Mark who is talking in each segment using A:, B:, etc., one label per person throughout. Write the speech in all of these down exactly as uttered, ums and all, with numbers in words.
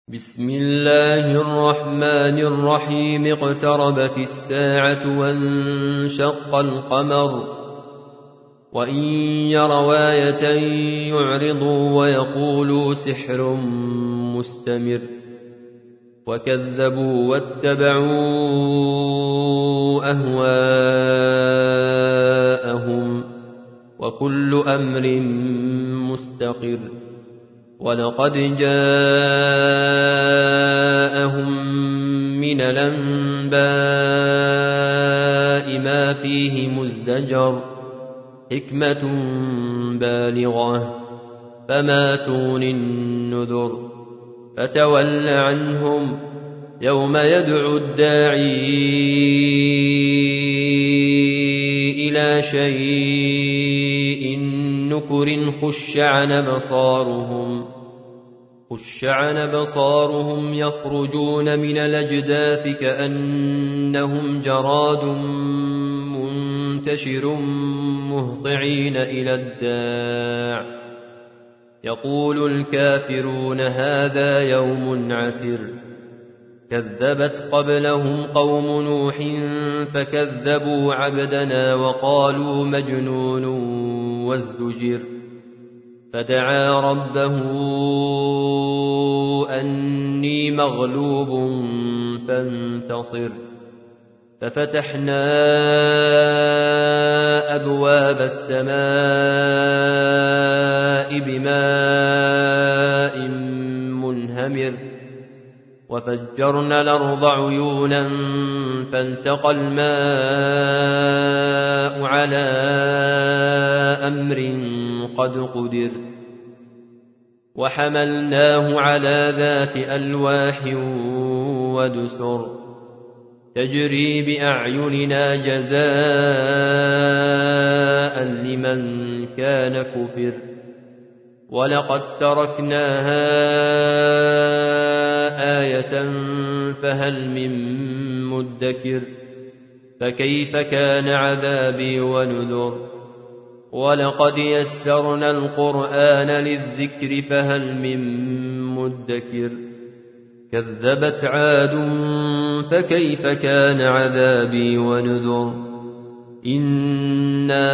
A: بسم الله الرحمن الرحيم. اقتربت الساعة وانشق القمر وإن يروا آية يعرضوا ويقولوا سحر مستمر وكذبوا واتبعوا أهواءهم وكل أمر مستقر. ولقد جاءهم من الأنباء ما فيه مزدجر حكمة بالغة فما تغني النذر. فتول عنهم يوم يدعو الداعي إلى شيء نكر خش عن بصارهم خش عن بصارهم يخرجون من الأجداث كأنهم جراد منتشر مهطعين إلى الداع يقول الكافرون هذا يوم عسر. كذبت قبلهم قوم نوح فكذبوا عبدنا وقالوا مجنون وازدجر. فدعا ربه أني مغلوب فانتصر. ففتحنا أبواب السماء بماء منهمر وفجرنا الأرض عيونا فالتقى الماء على أمر قد قدر. وحملناه على ذات ألواح ودسر تجري بأعيننا جزاء لمن كان كفر. ولقد تركناها آية فهل من مدكر. فكيف كان عذابي ونذر. ولقد يسرنا القرآن للذكر فهل من مدكر. كذبت عاد فكيف كان عذابي ونذر. إنا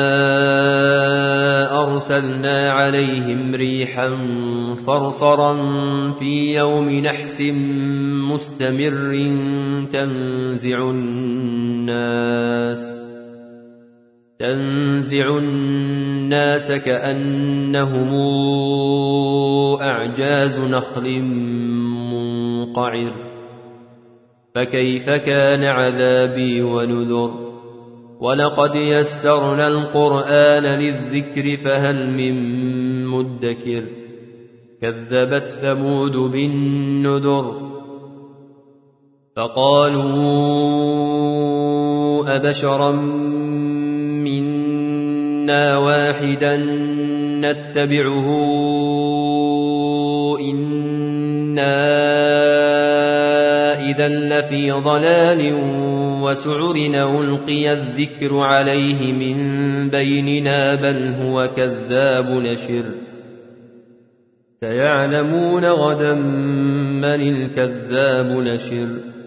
A: أرسلنا عليهم ريحا صرصرا في يوم نحس مستمر تنزع الناس تنزع الناس كأنهم أعجاز نخل منقعر. فكيف كان عذابي ونذر. ولقد يسرنا القرآن للذكر فهل من مدكر. كذبت ثمود بالنذر فقالوا أبشرا منا واحدا نتبعه إنا إذا لفي ضلال وسعر. ألقي الذكر عليه من بيننا بل هو كذاب نشر. سيعلمون غدا من الكذاب نشر.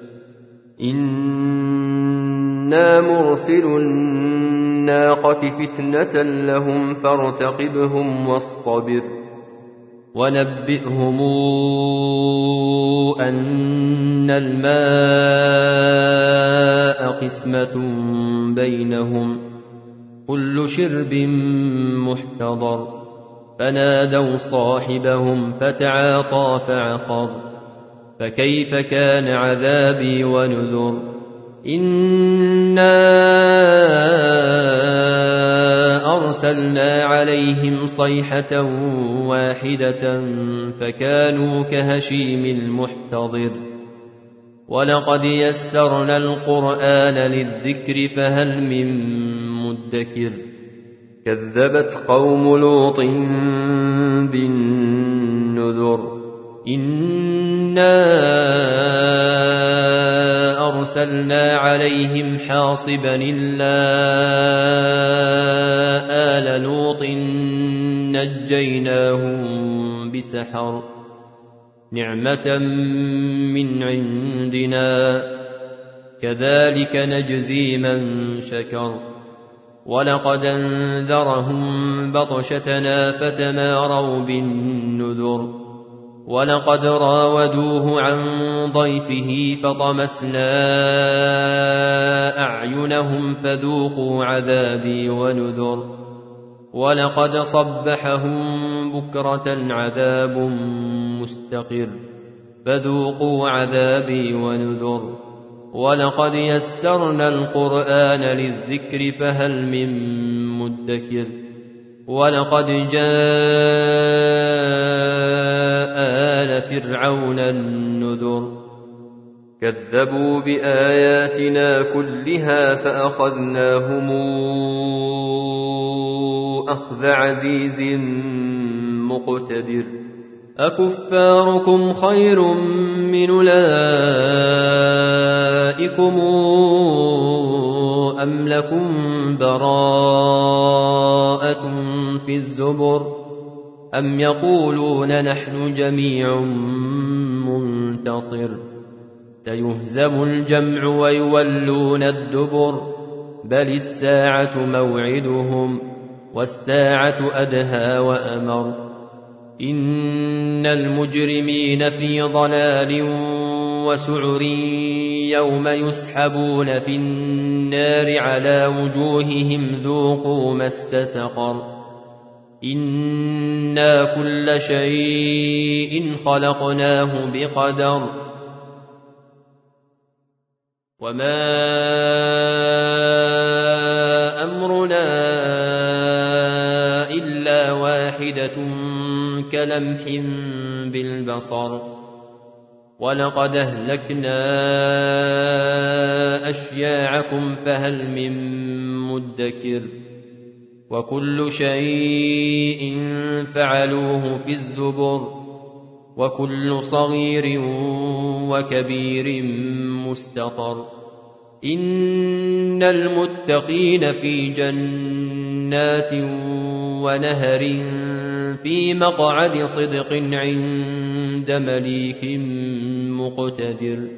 A: إنا مرسل الناقة فتنة لهم فارتقبهم واصطبر. ونبئهم أن الماء قسمة بينهم كل شرب محتضر. فنادوا صاحبهم فتعاطى فعقر. فكيف كان عذابي ونذر. إنا أرسلنا عليهم صيحة واحدة فكانوا كهشيم المحتضر. ولقد يسرنا القرآن للذكر فهل من مدكر. كذبت قوم لوط بالنذر. إنا أرسلنا عليهم حاصبا إلا آل لوط نجيناهم بسحر نعمة من عندنا كذلك نجزي من شكر ولقد أنذرهم بطشتنا فتماروا بالنذر ولقد راودوه عن ضيفه فطمسنا أعينهم فذوقوا عذابي ونذر ولقد صبحهم بكرة عذاب مستقر فذوقوا عذابي ونذر ولقد يسرنا القرآن للذكر فهل من مدكر ولقد جاء آل فرعون النذر كذبوا بآياتنا كلها فأخذناهم أخذ عزيز مقتدر أكفاركم خير من أولئكم أم لكم براءة في الزبر أم يقولون نحن جميع منتصر سيهزم الجمع ويولون الدبر بل الساعة موعدهم والساعة أدهى وأمر إن المجرمين في ضلال وسعر يوم يسحبون في النار على وجوههم ذوقوا مس سقر إنا كل شيء خلقناه بقدر وما أمرنا إلا واحدة كلمح بالبصر ولقد أهلكنا أشياعكم فهل من مدكر وكل شيء فعلوه في الزبر وكل صغير وكبير مستطر إن المتقين في جنات ونهر في مقعد صدق عند مليك مقتدر